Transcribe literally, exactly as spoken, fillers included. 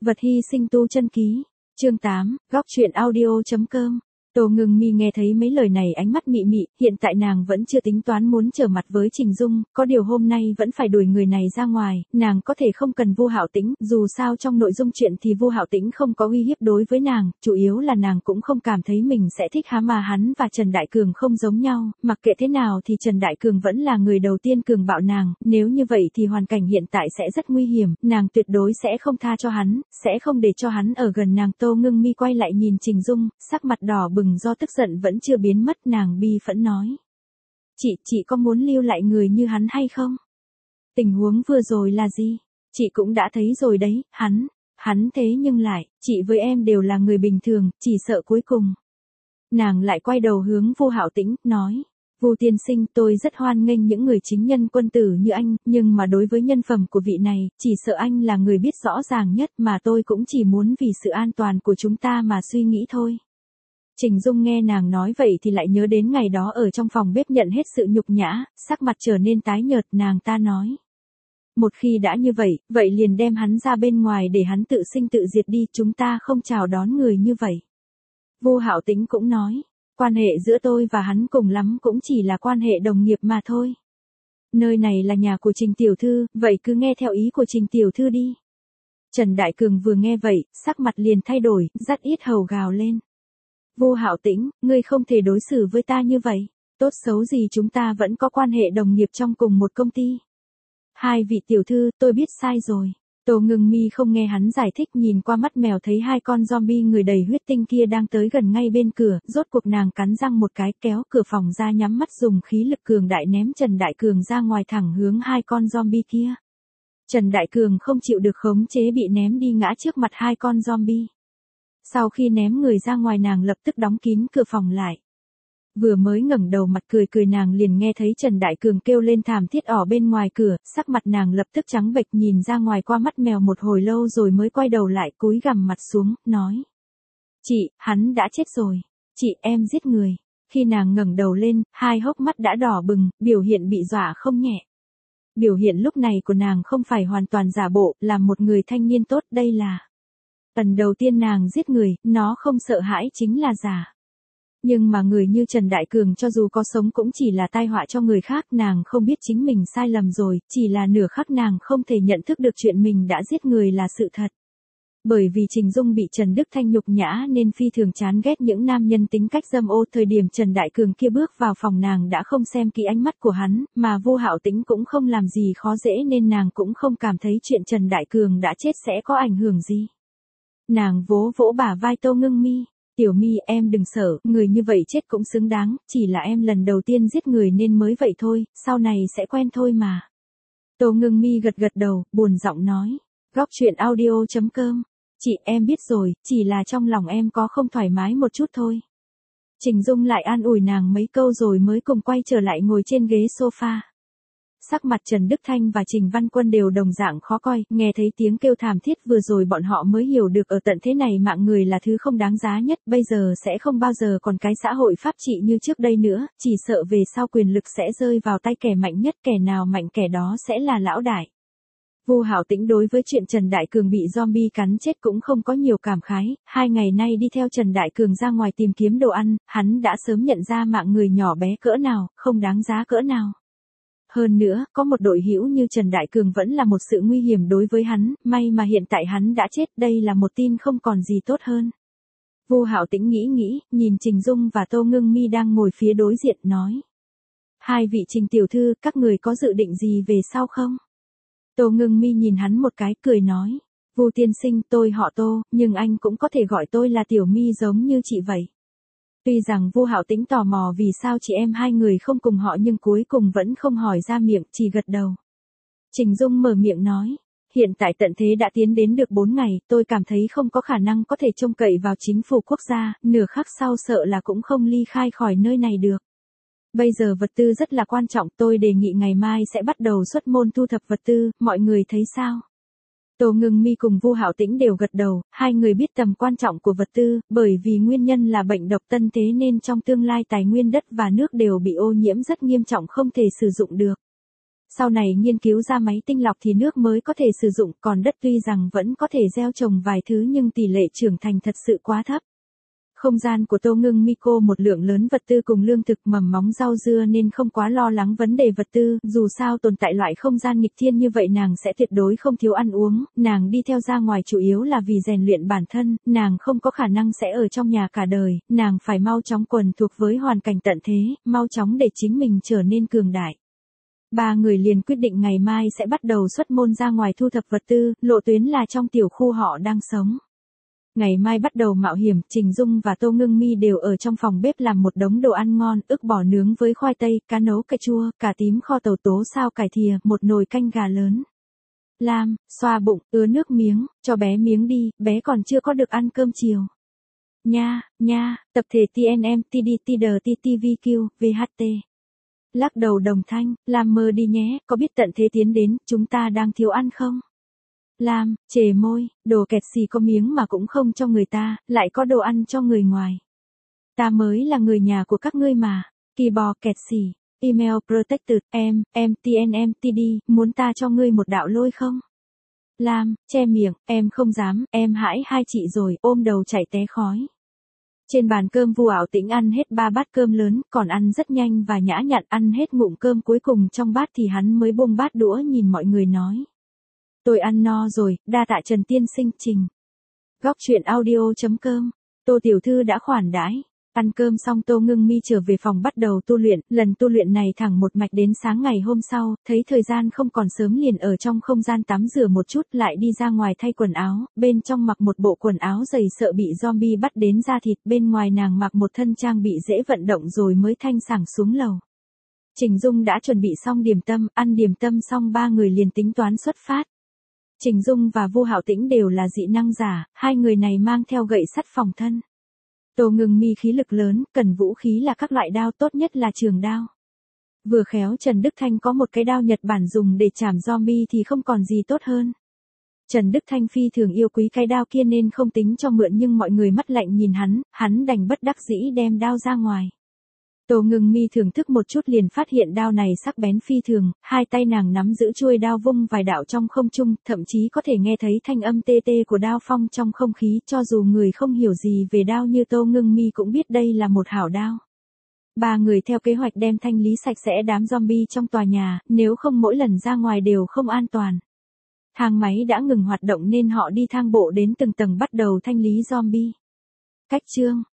Vật hy sinh tu chân ký. Chương tám, góc truyện audio.com. Tô Ngưng Mi nghe thấy mấy lời này ánh mắt mị mị, hiện tại nàng vẫn chưa tính toán muốn trở mặt với Trình Dung, có điều hôm nay vẫn phải đuổi người này ra ngoài, nàng có thể không cần Vu Hạo Tĩnh, dù sao trong nội dung chuyện thì Vu Hạo Tĩnh không có uy hiếp đối với nàng, chủ yếu là nàng cũng không cảm thấy mình sẽ thích hắn, mà hắn và Trần Đại Cường không giống nhau, mặc kệ thế nào thì Trần Đại Cường vẫn là người đầu tiên cường bạo nàng, nếu như vậy thì hoàn cảnh hiện tại sẽ rất nguy hiểm, nàng tuyệt đối sẽ không tha cho hắn, sẽ không để cho hắn ở gần nàng. Tô Ngưng Mi quay lại nhìn Trình Dung, sắc mặt đỏ bừng do tức giận vẫn chưa biến mất, nàng bi phẫn nói. Chị, chị có muốn lưu lại người như hắn hay không? Tình huống vừa rồi là gì? Chị cũng đã thấy rồi đấy, hắn, hắn thế nhưng lại, chị với em đều là người bình thường, chỉ sợ cuối cùng. Nàng lại quay đầu hướng Vu Hạo Tĩnh, nói. Vu tiên sinh, tôi rất hoan nghênh những người chính nhân quân tử như anh, nhưng mà đối với nhân phẩm của vị này, chỉ sợ anh là người biết rõ ràng nhất, mà tôi cũng chỉ muốn vì sự an toàn của chúng ta mà suy nghĩ thôi. Trình Dung nghe nàng nói vậy thì lại nhớ đến ngày đó ở trong phòng bếp nhận hết sự nhục nhã, sắc mặt trở nên tái nhợt, nàng ta nói. Một khi đã như vậy, vậy liền đem hắn ra bên ngoài để hắn tự sinh tự diệt đi, chúng ta không chào đón người như vậy. Vu Hạo Tĩnh cũng nói, quan hệ giữa tôi và hắn cùng lắm cũng chỉ là quan hệ đồng nghiệp mà thôi. Nơi này là nhà của Trình tiểu thư, vậy cứ nghe theo ý của Trình tiểu thư đi. Trần Đại Cường vừa nghe vậy, sắc mặt liền thay đổi, dắt yết hầu gào lên. Vu Hạo Tĩnh, ngươi không thể đối xử với ta như vậy, tốt xấu gì chúng ta vẫn có quan hệ đồng nghiệp trong cùng một công ty. Hai vị tiểu thư, tôi biết sai rồi. Tô Ngưng Mi không nghe hắn giải thích, nhìn qua mắt mèo thấy hai con zombie người đầy huyết tinh kia đang tới gần ngay bên cửa, rốt cuộc nàng cắn răng một cái kéo cửa phòng ra, nhắm mắt dùng khí lực cường đại ném Trần Đại Cường ra ngoài thẳng hướng hai con zombie kia. Trần Đại Cường không chịu được khống chế bị ném đi ngã trước mặt hai con zombie. Sau khi ném người ra ngoài, nàng lập tức đóng kín cửa phòng lại. Vừa mới ngẩng đầu mặt cười cười nàng liền nghe thấy Trần Đại Cường kêu lên thảm thiết ở bên ngoài cửa, sắc mặt nàng lập tức trắng bệch, nhìn ra ngoài qua mắt mèo một hồi lâu rồi mới quay đầu lại cúi gằm mặt xuống, nói. Chị, hắn đã chết rồi. Chị, em giết người. Khi nàng ngẩng đầu lên, hai hốc mắt đã đỏ bừng, biểu hiện bị dọa không nhẹ. Biểu hiện lúc này của nàng không phải hoàn toàn giả bộ, là một người thanh niên tốt, đây là... Lần đầu tiên nàng giết người, nó không sợ hãi chính là giả. Nhưng mà người như Trần Đại Cường cho dù có sống cũng chỉ là tai họa cho người khác, nàng không biết chính mình sai lầm rồi, chỉ là nửa khắc nàng không thể nhận thức được chuyện mình đã giết người là sự thật. Bởi vì Trình Dung bị Trần Đức Thanh nhục nhã nên phi thường chán ghét những nam nhân tính cách dâm ô, thời điểm Trần Đại Cường kia bước vào phòng nàng đã không xem kỹ ánh mắt của hắn, mà Vu Hạo Tĩnh cũng không làm gì khó dễ nên nàng cũng không cảm thấy chuyện Trần Đại Cường đã chết sẽ có ảnh hưởng gì. Nàng vỗ vỗ bả vai Tô Ngưng Mi, Tiểu Mi em đừng sợ, người như vậy chết cũng xứng đáng, chỉ là em lần đầu tiên giết người nên mới vậy thôi, sau này sẽ quen thôi mà. Tô Ngưng Mi gật gật đầu, buồn giọng nói, góc truyện audio.com, chị em biết rồi, chỉ là trong lòng em có không thoải mái một chút thôi. Trình Dung lại an ủi nàng mấy câu rồi mới cùng quay trở lại ngồi trên ghế sofa. Sắc mặt Trần Đức Thanh và Trình Văn Quân đều đồng dạng khó coi, nghe thấy tiếng kêu thảm thiết vừa rồi bọn họ mới hiểu được ở tận thế này mạng người là thứ không đáng giá nhất, bây giờ sẽ không bao giờ còn cái xã hội pháp trị như trước đây nữa, chỉ sợ về sau quyền lực sẽ rơi vào tay kẻ mạnh nhất, kẻ nào mạnh kẻ đó sẽ là lão đại. Vu Hạo Tĩnh đối với chuyện Trần Đại Cường bị zombie cắn chết cũng không có nhiều cảm khái, hai ngày nay đi theo Trần Đại Cường ra ngoài tìm kiếm đồ ăn, hắn đã sớm nhận ra mạng người nhỏ bé cỡ nào, không đáng giá cỡ nào. Hơn nữa, có một đội hữu như Trần Đại Cường vẫn là một sự nguy hiểm đối với hắn, may mà hiện tại hắn đã chết, đây là một tin không còn gì tốt hơn. Vu Hạo Tĩnh nghĩ nghĩ, nhìn Trình Dung và Tô Ngưng Mi đang ngồi phía đối diện, nói. Hai vị Trình tiểu thư, các người có dự định gì về sau không? Tô Ngưng Mi nhìn hắn một cái, cười nói. Vu tiên sinh, tôi họ Tô, nhưng anh cũng có thể gọi tôi là Tiểu Mi giống như chị vậy. Tuy rằng Vu Hạo Tĩnh tò mò vì sao chị em hai người không cùng họ nhưng cuối cùng vẫn không hỏi ra miệng, chỉ gật đầu. Trình Dung mở miệng nói, hiện tại tận thế đã tiến đến được bốn ngày, tôi cảm thấy không có khả năng có thể trông cậy vào chính phủ quốc gia, nửa khắc sau sợ là cũng không ly khai khỏi nơi này được. Bây giờ vật tư rất là quan trọng, tôi đề nghị ngày mai sẽ bắt đầu xuất môn thu thập vật tư, mọi người thấy sao? Tô Ngưng Mi cùng Vu Hạo Tĩnh đều gật đầu, hai người biết tầm quan trọng của vật tư, bởi vì nguyên nhân là bệnh độc tân thế nên trong tương lai tài nguyên đất và nước đều bị ô nhiễm rất nghiêm trọng không thể sử dụng được. Sau này nghiên cứu ra máy tinh lọc thì nước mới có thể sử dụng, còn đất tuy rằng vẫn có thể gieo trồng vài thứ nhưng tỷ lệ trưởng thành thật sự quá thấp. Không gian của Tô Ngưng Mi cô một lượng lớn vật tư cùng lương thực mầm móng rau dưa nên không quá lo lắng vấn đề vật tư, dù sao tồn tại loại không gian nghịch thiên như vậy nàng sẽ tuyệt đối không thiếu ăn uống, nàng đi theo ra ngoài chủ yếu là vì rèn luyện bản thân, nàng không có khả năng sẽ ở trong nhà cả đời, nàng phải mau chóng quần thuộc với hoàn cảnh tận thế, mau chóng để chính mình trở nên cường đại. Ba người liền quyết định ngày mai sẽ bắt đầu xuất môn ra ngoài thu thập vật tư, lộ tuyến là trong tiểu khu họ đang sống. Ngày mai bắt đầu mạo hiểm, Trình Dung và Tô Ngưng Mi đều ở trong phòng bếp làm một đống đồ ăn ngon, ức bò nướng với khoai tây, cá nấu cải chua, cà tím kho tàu tố sao cải thìa, một nồi canh gà lớn. Lam, xoa bụng, ứa nước miếng, cho bé miếng đi, bé còn chưa có được ăn cơm chiều. Nha, nha, tập thể tê en em, tê đê, tê đê, tê vê quy, vê hát tê. Lắc đầu đồng thanh, Lam mơ đi nhé, có biết tận thế tiến đến, chúng ta đang thiếu ăn không? Lam, chề môi, đồ kẹt xì có miếng mà cũng không cho người ta, lại có đồ ăn cho người ngoài. Ta mới là người nhà của các ngươi mà. Kỳ bò kẹt xì, email protected, em, em, tê en em, tê đê, muốn ta cho ngươi một đạo lôi không? Lam, che miệng, em không dám, em hãi hai chị rồi, ôm đầu chảy té khói. Trên bàn cơm Vu Ảo Tĩnh ăn hết ba bát cơm lớn, còn ăn rất nhanh và nhã nhặn, ăn hết ngụm cơm cuối cùng trong bát thì hắn mới buông bát đũa nhìn mọi người nói. Tôi ăn no rồi, đa tạ Trần tiên sinh. Trình. Góc truyện audio chấm com. Tô tiểu thư đã khoản đãi. Ăn cơm xong Tô Ngưng Mi trở về phòng bắt đầu tu luyện, lần tu luyện này thẳng một mạch đến sáng ngày hôm sau, thấy thời gian không còn sớm liền ở trong không gian tắm rửa một chút lại đi ra ngoài thay quần áo, bên trong mặc một bộ quần áo dày sợ bị zombie bắt đến da thịt, bên ngoài nàng mặc một thân trang bị dễ vận động rồi mới thanh sảng xuống lầu. Trình Dung đã chuẩn bị xong điểm tâm, ăn điểm tâm xong ba người liền tính toán xuất phát. Trình Dung và Vu Hạo Tĩnh đều là dị năng giả, hai người này mang theo gậy sắt phòng thân. Tô Ngưng Mi khí lực lớn, cần vũ khí là các loại đao, tốt nhất là trường đao. Vừa khéo Trần Đức Thanh có một cái đao Nhật Bản dùng để chảm zombie thì không còn gì tốt hơn. Trần Đức Thanh phi thường yêu quý cái đao kia nên không tính cho mượn nhưng mọi người mắt lạnh nhìn hắn, hắn đành bất đắc dĩ đem đao ra ngoài. Tô Ngưng Mi thưởng thức một chút liền phát hiện đao này sắc bén phi thường, hai tay nàng nắm giữ chuôi đao vung vài đạo trong không trung, thậm chí có thể nghe thấy thanh âm tê tê của đao phong trong không khí, cho dù người không hiểu gì về đao như Tô Ngưng Mi cũng biết đây là một hảo đao. Ba người theo kế hoạch đem thanh lý sạch sẽ đám zombie trong tòa nhà, nếu không mỗi lần ra ngoài đều không an toàn. Thang máy đã ngừng hoạt động nên họ đi thang bộ đến từng tầng bắt đầu thanh lý zombie. Cách chương